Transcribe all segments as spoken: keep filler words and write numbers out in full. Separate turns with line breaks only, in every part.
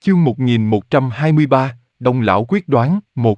Chương một nghìn một trăm hai mươi ba, Đông lão quyết đoán, một.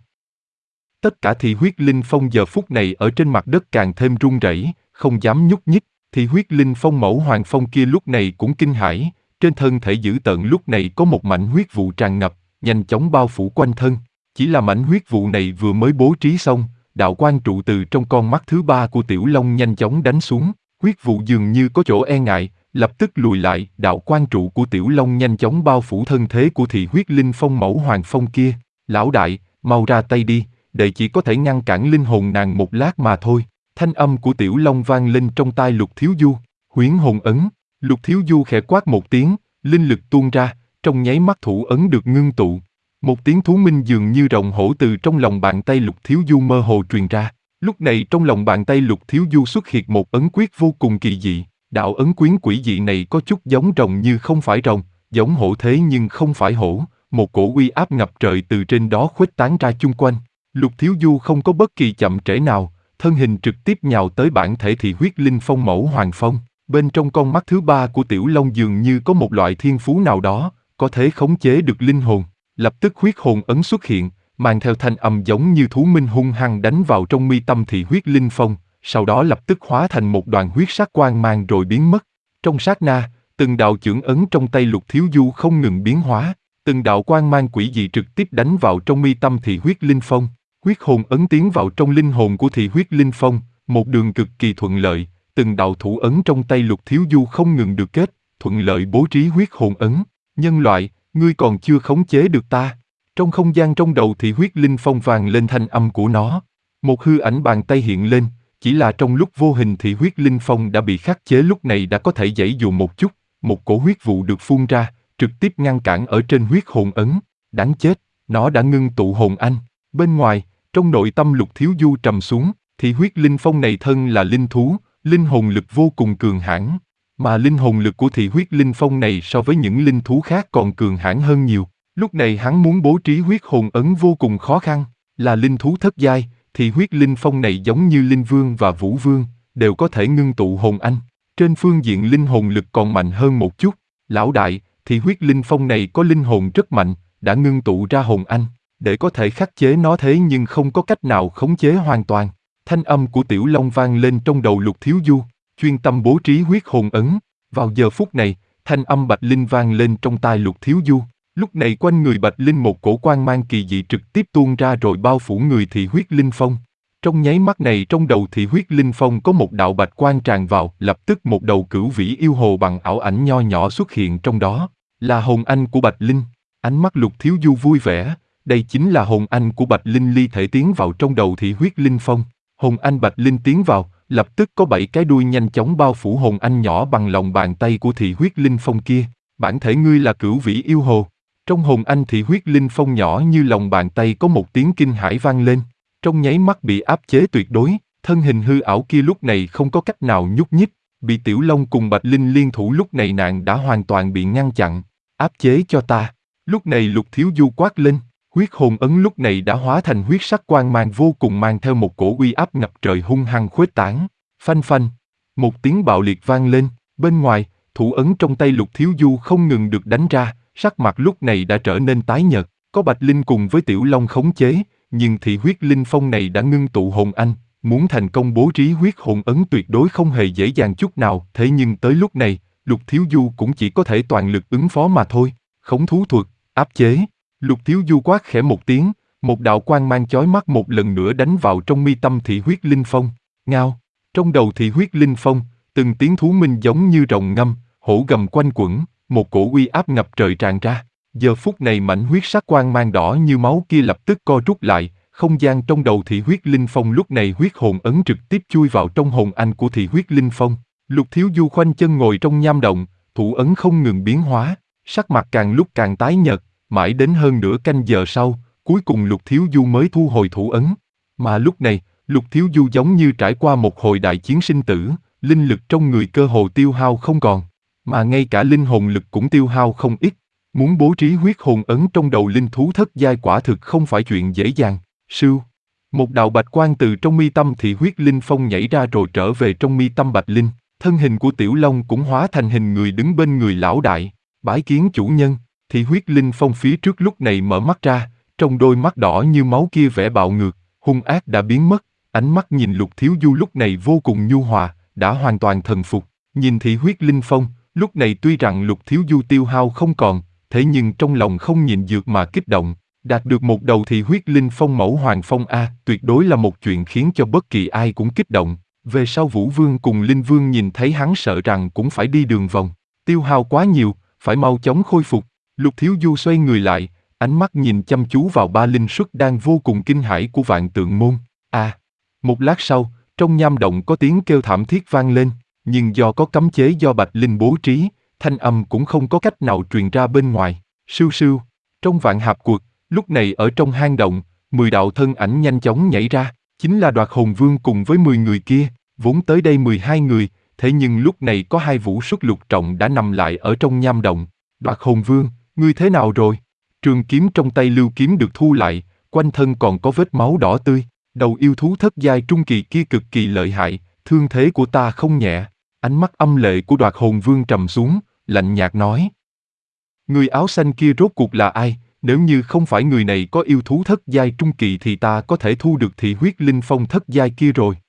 Tất cả thị huyết linh phong giờ phút này ở trên mặt đất càng thêm run rẩy, không dám nhúc nhích. Thị huyết linh phong mẫu hoàng phong kia lúc này cũng kinh hãi, trên thân thể dữ tợn lúc này có một mảnh huyết vụ tràn ngập, nhanh chóng bao phủ quanh thân. Chỉ là mảnh huyết vụ này vừa mới bố trí xong, đạo quang trụ từ trong con mắt thứ ba của Tiểu Long nhanh chóng đánh xuống, huyết vụ dường như có chỗ e ngại, lập tức lùi lại. Đạo quang trụ của Tiểu Long nhanh chóng bao phủ thân thế của thị huyết linh phong mẫu hoàng phong kia. Lão đại, mau ra tay đi, đệ chỉ có thể ngăn cản linh hồn nàng một lát mà thôi. Thanh âm của Tiểu Long vang lên trong tai Lục Thiếu Du. Huyễn hồn ấn. Lục Thiếu Du khẽ quát một tiếng, linh lực tuôn ra, trong nháy mắt thủ ấn được ngưng tụ. Một tiếng thú minh dường như rồng hổ từ trong lòng bàn tay Lục Thiếu Du mơ hồ truyền ra. Lúc này trong lòng bàn tay Lục Thiếu Du xuất hiện một ấn quyết vô cùng kỳ dị. Đạo ấn quyến quỷ dị này có chút giống rồng như không phải rồng, giống hổ thế nhưng không phải hổ. Một cổ uy áp ngập trời từ trên đó khuếch tán ra chung quanh. Lục Thiếu Du không có bất kỳ chậm trễ nào, thân hình trực tiếp nhào tới bản thể thị huyết linh phong mẫu hoàng phong. Bên trong con mắt thứ ba của Tiểu Long dường như có một loại thiên phú nào đó, có thể khống chế được linh hồn. Lập tức huyết hồn ấn xuất hiện, mang theo thanh âm giống như thú minh hung hăng đánh vào trong mi tâm thị huyết linh phong, sau đó lập tức hóa thành một đoàn huyết sắc quang mang rồi biến mất. Trong sát na, từng đạo chưởng ấn trong tay Lục Thiếu Du không ngừng biến hóa, từng đạo quang mang quỷ dị trực tiếp đánh vào trong mi tâm thị huyết linh phong. Huyết hồn ấn tiến vào trong linh hồn của thị huyết linh phong, một đường cực kỳ thuận lợi, từng đạo thủ ấn trong tay Lục Thiếu Du không ngừng được kết, thuận lợi bố trí huyết hồn ấn. Nhân loại, ngươi còn chưa khống chế được ta. Trong không gian trong đầu thị huyết linh phong vang lên thanh âm của nó. Một hư ảnh bàn tay hiện lên, chỉ là trong lúc vô hình thị huyết linh phong đã bị khắc chế, lúc này đã có thể giãy dụ một chút, một cổ huyết vụ được phun ra, trực tiếp ngăn cản ở trên huyết hồn ấn. Đáng chết, nó đã ngưng tụ hồn anh. Bên ngoài, trong nội tâm Lục Thiếu Du trầm xuống, thị huyết linh phong này thân là linh thú, linh hồn lực vô cùng cường hãn, mà linh hồn lực của thị huyết linh phong này so với những linh thú khác còn cường hãn hơn nhiều. Lúc này hắn muốn bố trí huyết hồn ấn vô cùng khó khăn, là linh thú thất giai, thì huyết linh phong này giống như linh vương và vũ vương, đều có thể ngưng tụ hồn anh. Trên phương diện linh hồn lực còn mạnh hơn một chút. Lão đại, thì huyết linh phong này có linh hồn rất mạnh, đã ngưng tụ ra hồn anh, để có thể khắc chế nó thế nhưng không có cách nào khống chế hoàn toàn. Thanh âm của Tiểu Long vang lên trong đầu Lục Thiếu Du, chuyên tâm bố trí huyết hồn ấn. Vào giờ phút này, thanh âm Bạch Linh vang lên trong tai Lục Thiếu Du. Lúc này quanh người Bạch Linh một cổ quang mang kỳ dị trực tiếp tuôn ra rồi bao phủ người thị huyết linh phong. Trong nháy mắt này trong đầu thị huyết linh phong có một đạo bạch quang tràn vào, lập tức một đầu cửu vĩ yêu hồ bằng ảo ảnh nho nhỏ xuất hiện trong đó, là hồn anh của Bạch Linh. Ánh mắt Lục Thiếu Du vui vẻ, đây chính là hồn anh của Bạch Linh ly thể tiến vào trong đầu thị huyết linh phong. Hồn anh Bạch Linh tiến vào, lập tức có bảy cái đuôi nhanh chóng bao phủ hồn anh nhỏ bằng lòng bàn tay của thị huyết linh phong kia. Bản thể ngươi là cửu vĩ yêu hồ. Trong hồn anh thị huyết linh phong nhỏ như lòng bàn tay có một tiếng kinh hãi vang lên. Trong nháy mắt bị áp chế tuyệt đối, thân hình hư ảo kia lúc này không có cách nào nhúc nhích, bị Tiểu Long cùng Bạch Linh liên thủ, lúc này nàng đã hoàn toàn bị ngăn chặn. Áp chế cho ta. Lúc này Lục Thiếu Du quát lên, huyết hồn ấn lúc này đã hóa thành huyết sắc quang mang vô cùng, mang theo một cổ uy áp ngập trời hung hăng khuếch tán. Phanh phanh, một tiếng bạo liệt vang lên, bên ngoài, thủ ấn trong tay Lục Thiếu Du không ngừng được đánh ra, sắc mặt lúc này đã trở nên tái nhợt. Có Bạch Linh cùng với Tiểu Long khống chế, nhưng thị huyết linh phong này đã ngưng tụ hồn anh, muốn thành công bố trí huyết hồn ấn tuyệt đối không hề dễ dàng chút nào. Thế nhưng tới lúc này, Lục Thiếu Du cũng chỉ có thể toàn lực ứng phó mà thôi. Khống thú thuật, áp chế. Lục Thiếu Du quát khẽ một tiếng, một đạo quang mang chói mắt một lần nữa đánh vào trong mi tâm thị huyết linh phong. Ngao, trong đầu thị huyết linh phong, từng tiếng thú minh giống như rồng ngâm, hổ gầm quanh quẩn, một cổ uy áp ngập trời tràn ra. Giờ phút này mảnh huyết sắc quang mang đỏ như máu kia lập tức co rút lại, không gian trong đầu thị huyết linh phong lúc này huyết hồn ấn trực tiếp chui vào trong hồn anh của thị huyết linh phong. Lục Thiếu Du khoanh chân ngồi trong nham động, thủ ấn không ngừng biến hóa, sắc mặt càng lúc càng tái nhợt, mãi đến hơn nửa canh giờ sau, cuối cùng Lục Thiếu Du mới thu hồi thủ ấn. Mà lúc này, Lục Thiếu Du giống như trải qua một hồi đại chiến sinh tử, linh lực trong người cơ hồ tiêu hao không còn, mà ngay cả linh hồn lực cũng tiêu hao không ít. Muốn bố trí huyết hồn ấn trong đầu linh thú thất giai quả thực không phải chuyện dễ dàng. Sưu, một đạo bạch quang từ trong mi tâm thị huyết linh phong nhảy ra rồi trở về trong mi tâm Bạch Linh. Thân hình của Tiểu Long cũng hóa thành hình người đứng bên người lão đại. Bái kiến chủ nhân. Thị huyết linh phong phía trước lúc này mở mắt ra, trong đôi mắt đỏ như máu kia vẻ bạo ngược, hung ác đã biến mất, ánh mắt nhìn Lục Thiếu Du lúc này vô cùng nhu hòa, đã hoàn toàn thần phục. Nhìn thị huyết linh phong, lúc này tuy rằng Lục Thiếu Du tiêu hao không còn, thế nhưng trong lòng không nhịn được mà kích động. Đạt được một đầu thị huyết linh phong mẫu hoàng phong A, tuyệt đối là một chuyện khiến cho bất kỳ ai cũng kích động. Về sau Vũ Vương cùng Linh Vương nhìn thấy hắn sợ rằng cũng phải đi đường vòng. Tiêu hao quá nhiều, phải mau chóng khôi phục. Lục Thiếu Du xoay người lại, ánh mắt nhìn chăm chú vào ba linh suất đang vô cùng kinh hãi của Vạn Tượng Môn. À, một lát sau, trong nham động có tiếng kêu thảm thiết vang lên, nhưng do có cấm chế do Bạch Linh bố trí, thanh âm cũng không có cách nào truyền ra bên ngoài. Sưu sưu, trong vạn hạp cuộc, lúc này ở trong hang động, mười đạo thân ảnh nhanh chóng nhảy ra, chính là Đoạt Hồn Vương cùng với mười người kia, vốn tới đây mười hai người, thế nhưng lúc này có hai vũ xuất lục trọng đã nằm lại ở trong nham động. Đoạt Hồn Vương, ngươi thế nào rồi? Trường kiếm trong tay Lưu Kiếm được thu lại, quanh thân còn có vết máu đỏ tươi. Đầu yêu thú thất giai trung kỳ kia cực kỳ lợi hại, thương thế của ta không nhẹ. Ánh mắt âm lệ của Đoạt Hồn Vương trầm xuống, lạnh nhạt nói. Người áo xanh kia rốt cuộc là ai? Nếu như không phải người này có yêu thú thất giai trung kỳ thì ta có thể thu được thị huyết linh phong thất giai kia rồi.